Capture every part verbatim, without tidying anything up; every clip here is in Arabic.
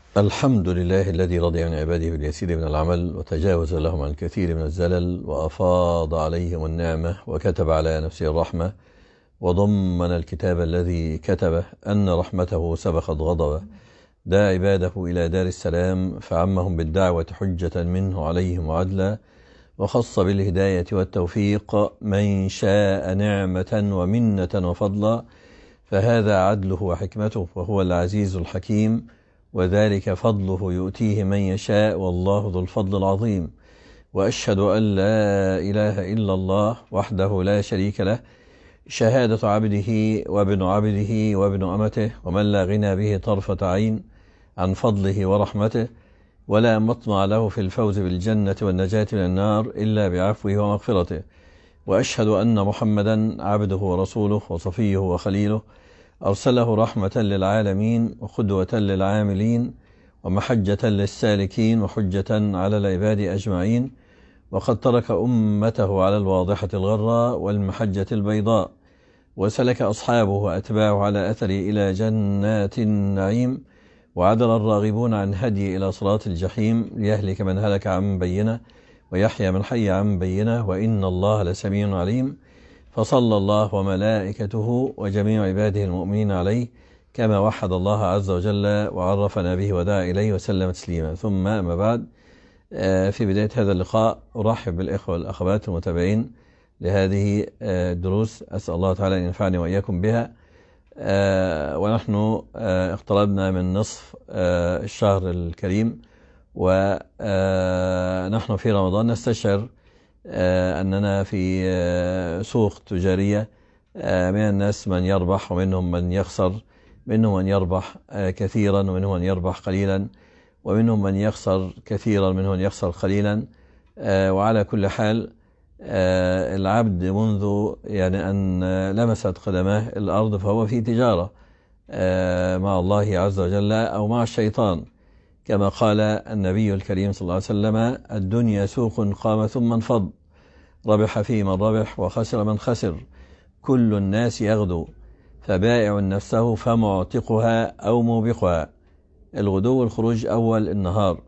الحمد لله الذي رضي عن عباده باليسير من العمل وتجاوز لهم عن الكثير من الزلل وأفاض عليهم النعمة وكتب على نفسه الرحمة وضمن الكتاب الذي كتبه أن رحمته سبقت غضبه، دعا عباده إلى دار السلام فعمهم بالدعوة حجة منه عليهم وعدلا، وخص بالهداية والتوفيق من شاء نعمة ومنة وفضلا، فهذا عدله وحكمته وهو العزيز الحكيم، وذلك فضله يؤتيه من يشاء والله ذو الفضل العظيم. وأشهد أن لا إله إلا الله وحده لا شريك له، شهادة عبده وابن عبده وابن أمته، ومن لا غنى به طرفة عين عن فضله ورحمته، ولا مطمع له في الفوز بالجنة والنجاة من النار إلا بعفوه ومغفرته. وأشهد أن محمدا عبده ورسوله وصفيه وخليله، أرسله رحمة للعالمين وقدوة للعاملين ومحجة للسالكين وحجة على العباد أجمعين، وقد ترك أمته على الواضحة الغراء والمحجة البيضاء، وسلك أصحابه وأتباعه على أثره إلى جنات النعيم، وعدل الراغبون عن هدي إلى صراط الجحيم، ليهلك من هلك عن بينه ويحيى من حي عن بينه، وإن الله لسميع عليم. فصلى الله وملائكته وجميع عباده المؤمنين عليه كما وحد الله عز وجل وعرفنا به ودعا إليه وسلم تسليما. ثم أما بعد، في بداية هذا اللقاء أرحب بالإخوة والأخوات المتابعين لهذه الدروس، أسأل الله تعالى أن ينفعني وإياكم بها. ونحن اقتربنا من نصف الشهر الكريم، ونحن في رمضان نستشعر أننا في سوق تجارية، من الناس من يربح ومنهم من يخسر، منهم من يربح كثيرا ومنهم من يربح قليلا، ومنهم من يخسر كثيرا ومنهم من يخسر قليلا. وعلى كل حال العبد منذ يعني أن لمست قدماه الأرض فهو في تجارة مع الله عز وجل أو مع الشيطان، كما قال النبي الكريم صلى الله عليه وسلم: الدنيا سوق قام ثم انفض، ربح فيه من ربح وخسر من خسر، كل الناس يغدو، فبائع نفسه فمعتقها أو موبقها. الغدو والخروج أول النهار،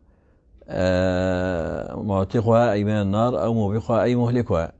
معتقها أي من النار أو موبقها أي مهلكها.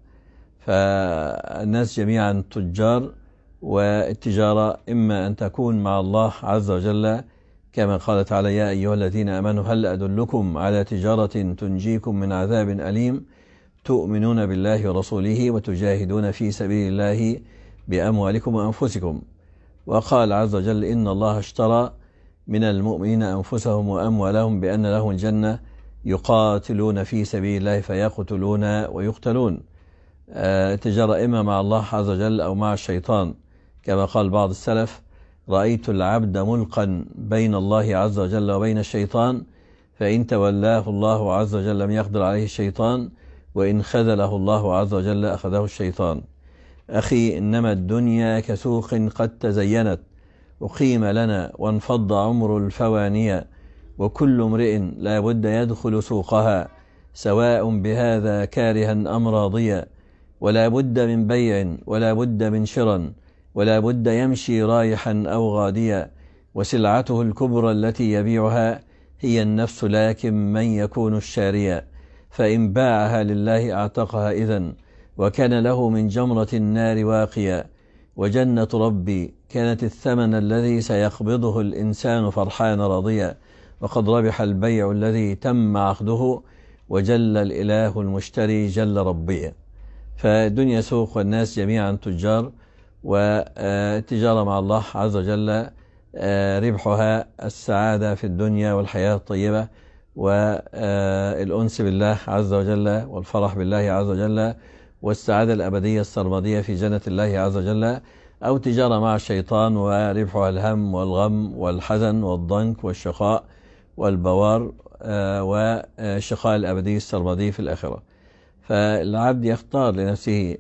فالناس جميعا تجار، والتجارة إما أن تكون مع الله عز وجل كما قال تعالى: يا أيها الذين آمنوا هل أدلكم على تجارة تنجيكم من عذاب أليم تؤمنون بالله ورسوله وتجاهدون في سبيل الله بأموالكم وأنفسكم. وقال عز وجل: إن الله اشترى من المؤمنين أنفسهم وأموالهم بأن لهم الجنة يقاتلون في سبيل الله فيقتلون ويقتلون. التجارة إما مع الله عز وجل أو مع الشيطان، كما قال بعض السلف: رأيت العبد ملقا بين الله عز وجل وبين الشيطان، فإن تولاه الله عز وجل لم يقدر عليه الشيطان، وإن خذله الله عز وجل أخذه الشيطان. أخي، إنما الدنيا كسوق قد تزينت، أقيم لنا وانفض عمر الفوانية، وكل امرئ لا بد يدخل سوقها، سواء بهذا كارها أم راضيا، ولا بد من بيع ولا بد من شرا، ولا بد يمشي رايحا أو غاديا، وسلعته الكبرى التي يبيعها هي النفس، لكن من يكون الشاريا، فإن باعها لله أعتقها إذن، وكان له من جمرة النار واقيا، وجنة ربي كانت الثمن الذي سيقبضه الإنسان فرحان راضيا، وقد ربح البيع الذي تم عقده، وجل الإله المشتري جل ربي. فالدنيا سوق والناس جميعا تجار، والتجارة مع الله عز وجل ربحها السعادة في الدنيا والحياة الطيبة والأنس بالله عز وجل والفرح بالله عز وجل والسعادة الأبدية السرمدية في جنة الله عز وجل، أو تجارة مع الشيطان وربحها الهم والغم والحزن والضنك والشقاء والبوار وشقاء الأبدي السرمدي في الآخرة. فالعبد يختار لنفسه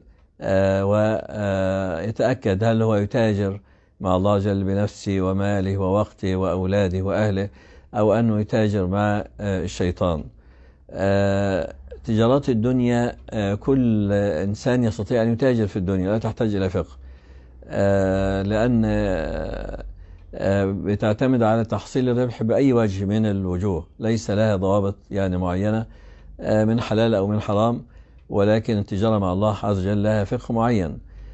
ويتأكد هل هو يتاجر مع الله جل بنفسه وماله ووقته وأولاده وأهله، أو أنه يتاجر مع الشيطان. تجارات الدنيا كل إنسان يستطيع أن يتاجر في الدنيا، لا تحتاج إلى فقه، لأن بتعتمد على تحصيل الربح بأي وجه من الوجوه، ليس لها ضوابط يعني معينة من حلال أو من حرام، ولكن التجارة مع الله عز وجل لها فقه معين.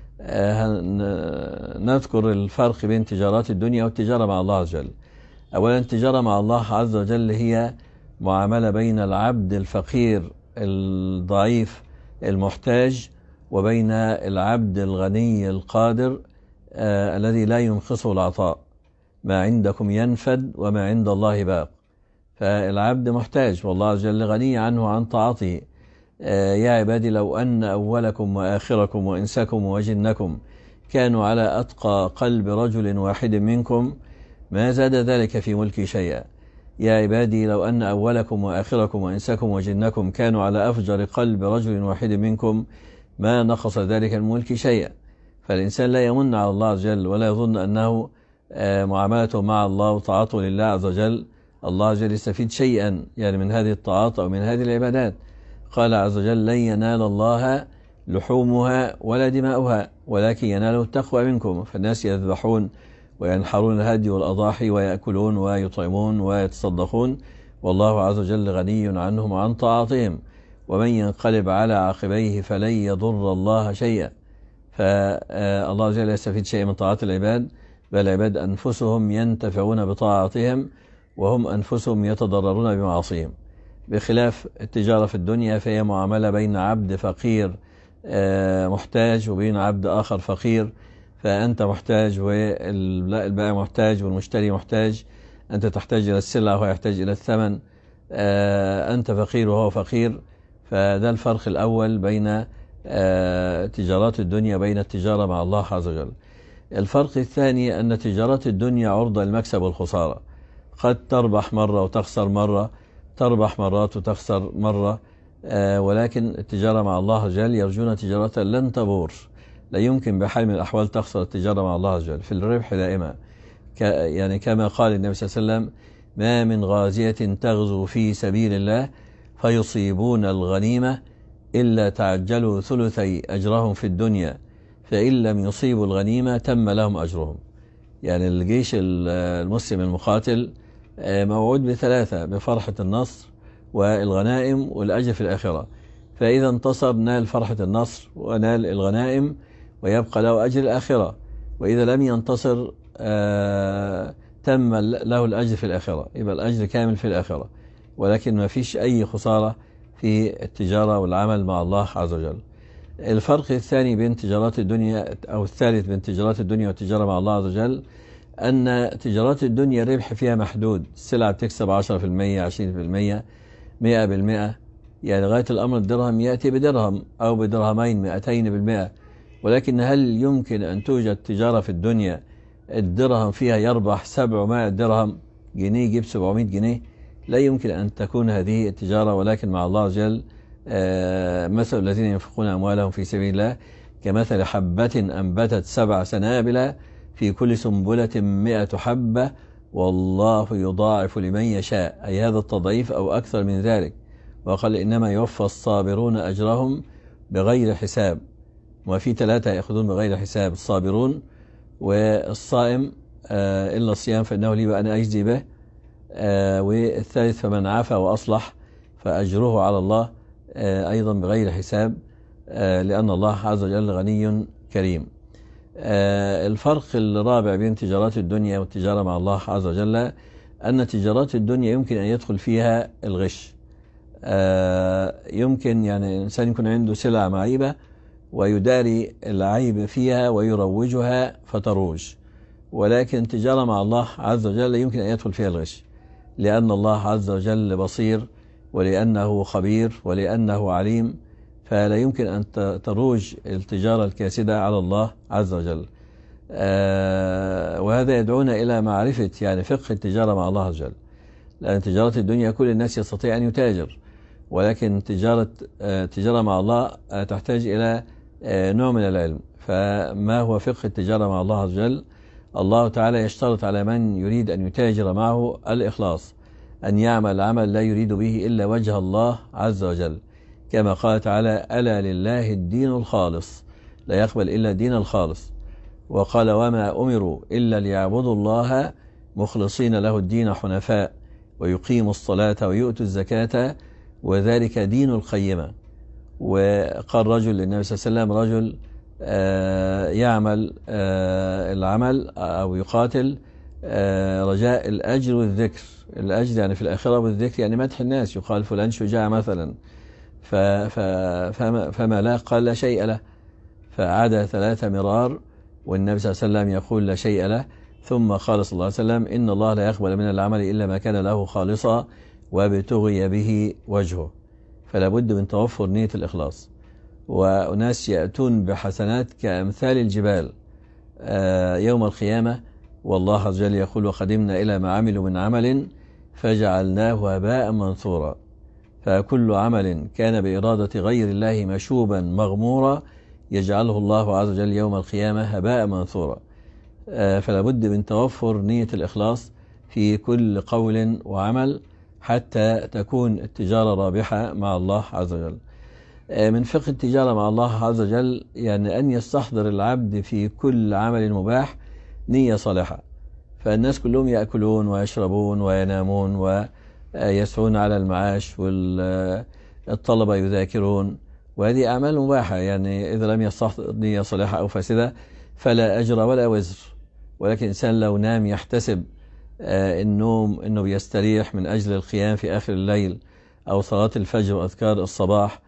نذكر الفرق بين تجارات الدنيا والتجارة مع الله عز وجل. أولا، التجارة مع الله عز وجل هي معاملة بين العبد الفقير الضعيف المحتاج وبين العبد الغني القادر آه الذي لا ينقصه العطاء. ما عندكم ينفد وما عند الله باق. فالعبد محتاج والله عز وجل غني عنه عن طاعته. آه يا عبادي لو أن أولكم وآخركم وإنسكم وجنكم كانوا على أتقى قلب رجل واحد منكم ما زاد ذلك في ملكي شيئا. يا عبادي لو أن أولكم وآخركم وإنسكم وجنكم كانوا على أفجر قلب رجل واحد منكم ما نقص ذلك من ملكي شيئا. فالإنسان لا يمن على الله عز وجل ولا يظن أنه معاملته مع الله وطاعته لله عز وجل الله عز وجل يستفيد شيئا يعني من هذه الطاعات أو من هذه العبادات. قال عز وجل: لن ينال الله لحومها ولا دماؤها ولكن يناله التقوى منكم. فالناس يذبحون وينحرون الهدي والأضاحي ويأكلون ويطعمون ويتصدقون والله عز وجل غني عنهم وعن طاعتهم، ومن ينقلب على عقبيه فلن يضر الله شيئا. فالله عز وجل يستفيد شيئا من طاعات العباد، بل العباد أنفسهم ينتفعون بطاعتهم وهم أنفسهم يتضررون بمعاصيهم. بخلاف التجارة في الدنيا فهي معاملة بين عبد فقير محتاج وبين عبد آخر فقير، فأنت محتاج والبائع محتاج والمشتري محتاج، أنت تحتاج إلى السلعة وهو يحتاج إلى الثمن، أنت فقير وهو فقير. فده الفرق الأول بين تجارات الدنيا وبين التجارة مع الله عز وجل. الفرق الثاني أن تجارات الدنيا عرضة للمكسب والخسارة، قد تربح مرة وتخسر مرة، تربح مرات وتخسر مرة، ولكن التجارة مع الله عز وجل يرجون تجارة لن تبور. لا يمكن بحال من الأحوال تخسر التجارة مع الله عز وجل، في الربح دائما. يعني كما قال النبي صلى الله عليه وسلم: ما من غازية تغزو في سبيل الله فيصيبون الغنيمة إلا تعجلوا ثلثي أجرهم في الدنيا فإن لم يصيبوا الغنيمة تم لهم أجرهم. يعني الجيش المسلم المقاتل موعود بثلاثة: بفرحة النصر والغنائم والأجر في الآخرة. فإذا انتصر نال فرحة النصر ونال الغنائم ويبقى له أجر الآخرة، وإذا لم ينتصر آه تم له الأجر في الآخرة، يبقى الأجر كامل في الآخرة، ولكن ما فيش أي خسارة في التجارة والعمل مع الله عز وجل. الفرق الثاني بين تجارات الدنيا أو الثالث بين تجارات الدنيا والتجارة مع الله عز وجل أن تجارات الدنيا الربح فيها محدود، السلعة بتكسب عشرة في المية عشرين في المية مئة بالمئة، يعني لغاية الأمر الدرهم يأتي بدرهم أو بدرهمين مئتين بالمئة. ولكن هل يمكن أن توجد تجارة في الدنيا الدرهم فيها يربح سبعمائة درهم، جنيه يجيب سبعمائة جنيه؟ لا يمكن أن تكون هذه التجارة. ولكن مع الله عز وجل مثل الذين ينفقون أموالهم في سبيل الله كمثل حبة أنبتت سبع سنابل في كل سنبلة مئة حبة والله يضاعف لمن يشاء، أي هذا التضعيف أو أكثر من ذلك. وقال: إنما يوفى الصابرون أجرهم بغير حساب. وفي ثلاثة يأخذون بغير حساب: الصابرون والصائم آه إلا الصيام فإنه لي وأنا أجزي به، آه والثالث فمن عفا وأصلح فأجره على الله آه أيضا بغير حساب، آه لأن الله عز وجل غني كريم. آه الفرق الرابع بين تجارات الدنيا والتجارة مع الله عز وجل أن تجارات الدنيا يمكن أن يدخل فيها الغش. آه يمكن يعني الإنسان يكون عنده سلعة معيبة ويداري العيب فيها ويروجها فتروج، ولكن التجارة مع الله عز وجل يمكن أن يدخل فيها الغش، لأن الله عز وجل بصير ولأنه خبير ولأنه عليم، فلا يمكن أن تروج التجارة الكاسدة على الله عز وجل. آه وهذا يدعونا إلى معرفة يعني فقه التجارة مع الله عز وجل، لأن تجارة الدنيا كل الناس يستطيع أن يتاجر، ولكن تجارة آه تجارة مع الله آه تحتاج إلى آه نوع من العلم. فما هو فقه التجارة مع الله عز وجل؟ الله تعالى يشترط على من يريد أن يتاجر معه الإخلاص، أن يعمل عمل لا يريد به إلا وجه الله عز وجل، كما قال تعالى: ألا لله الدين الخالص، لا يقبل إلا الدين الخالص. وقال وما أمروا إلا ليعبدوا الله مخلصين له الدين حنفاء ويقيموا الصلاة ويؤتوا الزكاة وذلك دين القيمة. وقال رجل للنبي صلى الله عليه وسلم رجل آه يعمل آه العمل أو يقاتل آه رجاء الأجر والذكر، الأجر يعني في الآخرة والذكر يعني مدح الناس، يقال فلان شجاع مثلا، فما, فما لا قال لا شيء له، فعاد ثلاث مرار والنبي صلى الله عليه وسلم يقول لا شيء له، ثم قال صلى الله عليه وسلم إن الله لا يقبل من العمل إلا ما كان له خالصا وابتغي به وجهه. فلا بد من توفر نية الإخلاص. وأناس يأتون بحسنات كأمثال الجبال يوم القيامة، والله عز وجل يقول وقدمنا إلى ما عملوا من عمل فجعلناه هباء منثورا. فكل عمل كان بإرادة غير الله مشوبا مغمورا يجعله الله عز وجل يوم القيامة هباء منثورا. فلا بد من توفر نية الإخلاص في كل قول وعمل حتى تكون التجارة رابحة مع الله عز وجل. من فقه التجارة مع الله عز وجل يعني أن يستحضر العبد في كل عمل مباح نية صالحة. فالناس كلهم يأكلون ويشربون وينامون ويسعون على المعاش، والطلبة يذاكرون، وهذه أعمال مباحة، يعني إذا لم يستحضر نية صالحة أو فاسدة فلا أجر ولا وزر. ولكن الإنسان لو نام يحتسب النوم أنه بيستريح من أجل القيام في آخر الليل أو صلاة الفجر وأذكار الصباح،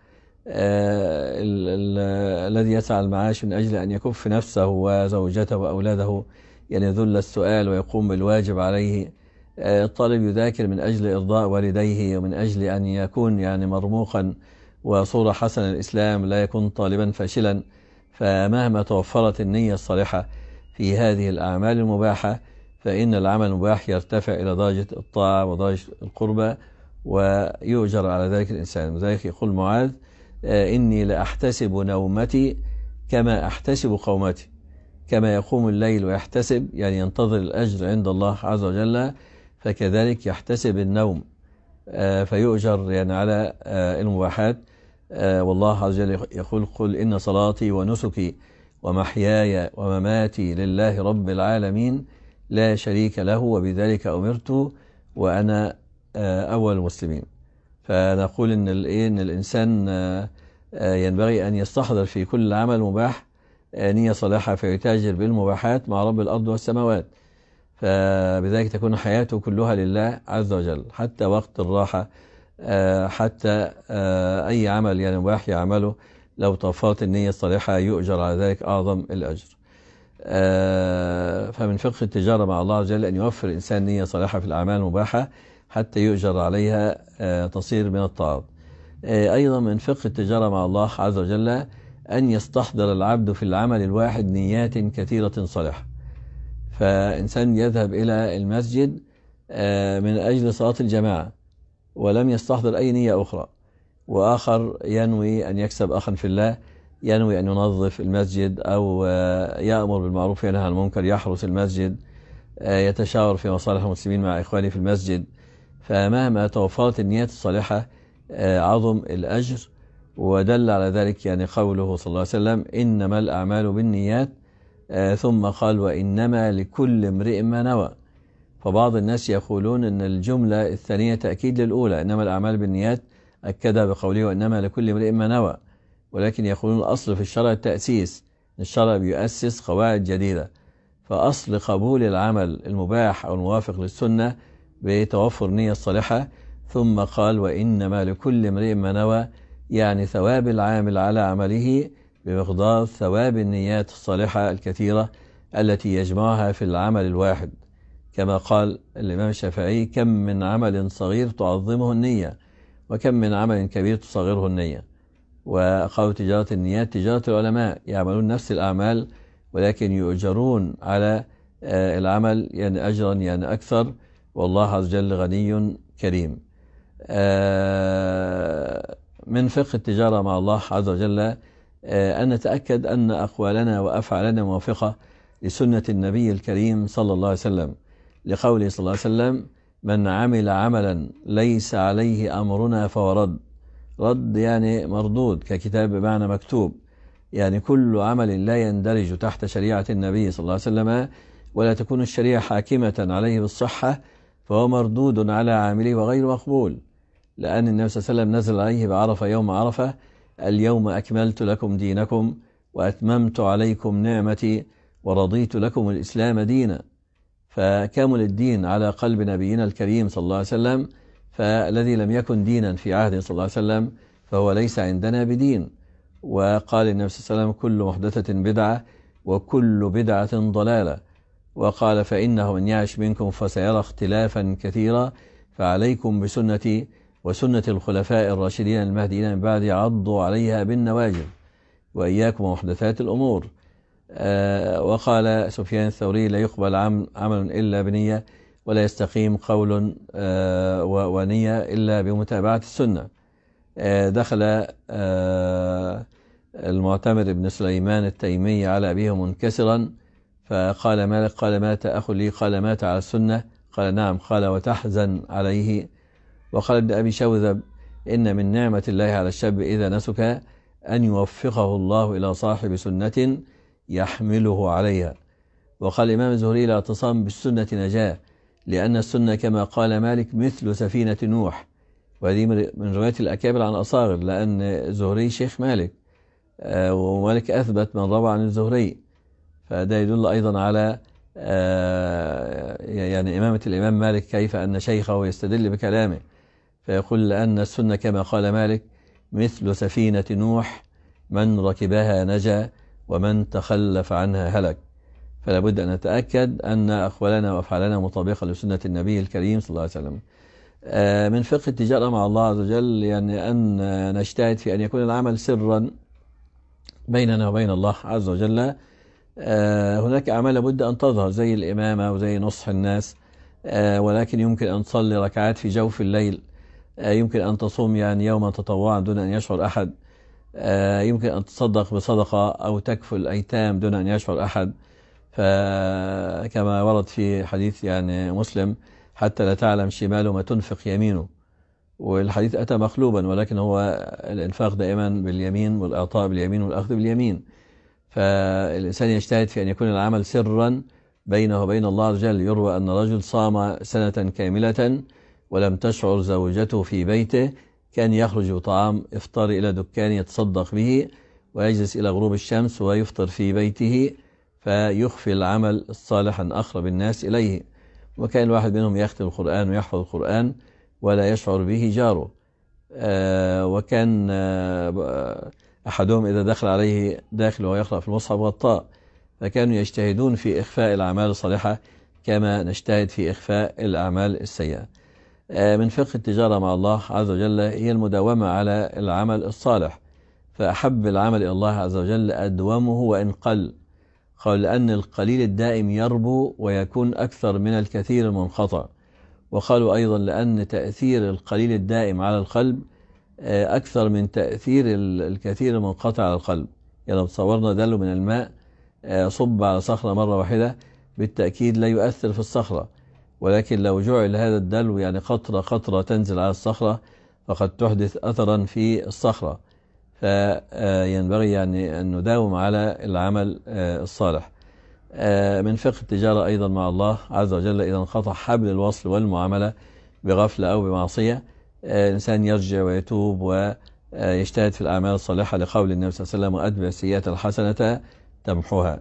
الذي يسعى المعاش من أجل أن يكف نفسه وزوجته وأولاده يعني ذل السؤال ويقوم بالواجب عليه. الطالب يذاكر من أجل إرضاء والديه ومن أجل أن يكون يعني مرموقا وصورة حسنة الإسلام، لا يكون طالبا فاشلا. فمهما توفرت النية الصالحة في هذه الأعمال المباحة فإن العمل المباح يرتفع إلى درجة الطاعة ودرجة القربة ويؤجر على ذلك الإنسان. وذلك يقول معاذ إني لأحتسب نومتي كما أحتسب قومتي، كما يقوم الليل ويحتسب يعني ينتظر الأجر عند الله عز وجل، فكذلك يحتسب النوم فيؤجر يعني على المباحات. والله عز وجل يقول قل إن صلاتي ونسكي ومحياي ومماتي لله رب العالمين لا شريك له وبذلك أمرت وأنا أول المسلمين. فنقول إن, إن الإنسان ينبغي أن يستحضر في كل عمل مباح نية صالحة فيتاجر بالمباحات مع رب الأرض والسماوات، فبذلك تكون حياته كلها لله عز وجل حتى وقت الراحة، حتى أي عمل يعني مباح يعمله لو توفرت النية الصالحة يؤجر على ذلك أعظم الأجر. فمن فقه التجارة مع الله عز وجل أن يوفر الإنسان نية صالحة في الأعمال المباحة حتى يؤجر عليها تصير من الطاعات. أيضا من فقه التجارة مع الله عز وجل أن يستحضر العبد في العمل الواحد نيات كثيرة صالحة. فإنسان يذهب إلى المسجد من أجل صلاة الجماعة ولم يستحضر أي نية أخرى، وآخر ينوي أن يكسب أخا في الله، ينوي أن ينظف المسجد أو يأمر بالمعروف وينهى عن المنكر، يحرس المسجد، يتشاور في مصالح المسلمين مع إخوانه في المسجد. فمهما توفرت النيات الصالحة عظم الأجر. ودل على ذلك يعني قوله صلى الله عليه وسلم إنما الأعمال بالنيات، ثم قال وإنما لكل امرئ ما نوى. فبعض الناس يقولون أن الجملة الثانية تأكيد للأولى إنما الأعمال بالنيات، أكدها بقوله وإنما لكل امرئ ما نوى، ولكن يقولون الأصل في الشرع التأسيس، الشرع بيؤسس قواعد جديدة. فأصل قبول العمل المباح أو الموافق للسنة بتوفر نية الصالحة. ثم قال وإنما لكل امرئ ما نوى، يعني ثواب العامل على عمله بمقدار ثواب النيات الصالحة الكثيرة التي يجمعها في العمل الواحد، كما قال الإمام الشافعي كم من عمل صغير تعظمه النية وكم من عمل كبير تصغره النية. وقالوا تجارة النيات تجارة العلماء، يعملون نفس الأعمال ولكن يؤجرون على العمل يعني أجرا يعني أكثر، والله عز وجل غني كريم. من فقه التجارة مع الله عز وجل أن نتأكد أن أقوالنا وأفعالنا موافقة لسنة النبي الكريم صلى الله عليه وسلم، لقوله صلى الله عليه وسلم من عمل عملا ليس عليه أمرنا فهو رد. رد يعني مردود، ككتاب بمعنى مكتوب. يعني كل عمل لا يندرج تحت شريعة النبي صلى الله عليه وسلم ولا تكون الشريعة حاكمة عليه بالصحة فهو مردود على عامله وغير مقبول، لأن النبي صلى الله عليه وسلم نزل عليه بعرفة يوم عرفة: اليوم أكملت لكم دينكم وأتممت عليكم نعمتي ورضيت لكم الإسلام دينا. فكامل الدين على قلب نبينا الكريم صلى الله عليه وسلم، فالذي لم يكن دينا في عهده صلى الله عليه وسلم فهو ليس عندنا بدين. وقال النبي صلى الله عليه وسلم: كل محدثة بدعة وكل بدعة ضلالة. وقال: فإنه من يعش منكم فسيرى اختلافا كثيرا فعليكم بسنتي وسنة الخلفاء الراشدين المهديين من بعد عضوا عليها بالنواجذ وإياكم ومحدثات الأمور. آه وقال سفيان الثوري: لا يقبل عمل إلا بنية ولا يستقيم قول آه ونية إلا بمتابعة السنة. آه دخل آه المعتمر بن سليمان التيمي على أبيه منكسرا، فقال مالك: قال: مات أخ لي. قال: مات على السنة؟ قال: نعم. قال: وتحزن عليه؟ وقال ابن أبي شوذب: إن من نعمة الله على الشاب إذا نسك أن يوفقه الله إلى صاحب سنة يحمله عليها. وقال الإمام الزهري: الاعتصام بالسنة نجاة، لأن السنة كما قال مالك مثل سفينة نوح. وهذه من رواية الأكابر عن أصاغر، لأن الزهري شيخ مالك ومالك أثبت من روى عن الزهري، فده يدل أيضا على يعني إمامة الإمام مالك، كيف أن شيخه يستدل بكلامه فيقول: لأن السنة كما قال مالك مثل سفينة نوح، من ركبها نجا ومن تخلف عنها هلك. فلا بد أن نتأكد أن أقوالنا وأفعالنا مطابقة لسنة النبي الكريم صلى الله عليه وسلم. من فقه التجارة مع الله عز وجل يعني أن نجتهد في أن يكون العمل سرا بيننا وبين الله عز وجل. هناك أعمال لابد أن تظهر زي الإمامة وزي نصح الناس، ولكن يمكن أن تصلي ركعات في جوف الليل، يمكن أن تصوم يعني يوما تطوعا دون أن يشعر أحد، يمكن أن تصدق بصدقة أو تكفل أيتام دون أن يشعر أحد، فكما ورد في حديث يعني مسلم: حتى لا تعلم شماله ما تنفق يمينه. والحديث أتى مقلوبا، ولكن هو الإنفاق دائما باليمين والإعطاء باليمين والأخذ باليمين. فالإنسان يجتهد في أن يكون العمل سرا بينه وبين الله عز وجل. يروى أن رجل صام سنة كاملة ولم تشعر زوجته في بيته، كان يخرج بطعام إفطار إلى دكان يتصدق به ويجلس إلى غروب الشمس ويفطر في بيته، فيخفي العمل الصالح عن أقرب الناس إليه. وكان الواحد منهم يختم القرآن ويحفظ القرآن ولا يشعر به جاره. آه وكان آه أحدهم إذا دخل عليه داخل ويقرأ في المصحف غطاء. فكانوا يجتهدون في إخفاء الأعمال الصالحة كما نجتهد في إخفاء الأعمال السيئة. آه من فقه التجارة مع الله عز وجل هي المداومة على العمل الصالح، فأحب العمل إلى الله عز وجل أدومه وإن قل. قال: لأن القليل الدائم يربو ويكون أكثر من الكثير المنقطع. وقالوا أيضا: لأن تأثير القليل الدائم على القلب أكثر من تأثير الكثير المنقطع على القلب. يعني لو تصورنا دلو من الماء صب على صخرة مرة واحدة بالتأكيد لا يؤثر في الصخرة، ولكن لو جعل هذا الدلو يعني قطرة قطرة تنزل على الصخرة فقد تحدث أثرا في الصخرة. فينبغي يعني أن نداوم على العمل الصالح. من فقه التجارة أيضا مع الله عز وجل إذا انقطع حبل الوصل والمعاملة بغفلة أو بمعصية، الإنسان يرجع ويتوب ويجتهد في الأعمال الصالحة، لقول النبي صلى الله عليه وسلم: وأتبع السيئات الحسنة تمحوها.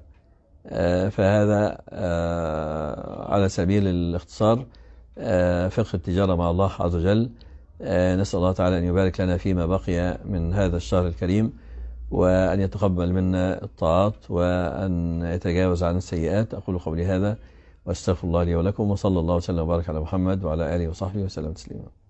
فهذا على سبيل الاختصار فقه التجارة مع الله عز وجل. نسأل الله تعالى أن يبارك لنا فيما بقي من هذا الشهر الكريم، وأن يتقبل منا الطاعات وأن يتجاوز عن السيئات. أقول قولي هذا وأستغفر الله لي ولكم، وصلى الله وسلم وبارك على محمد وعلى آله وصحبه وسلم تسليما.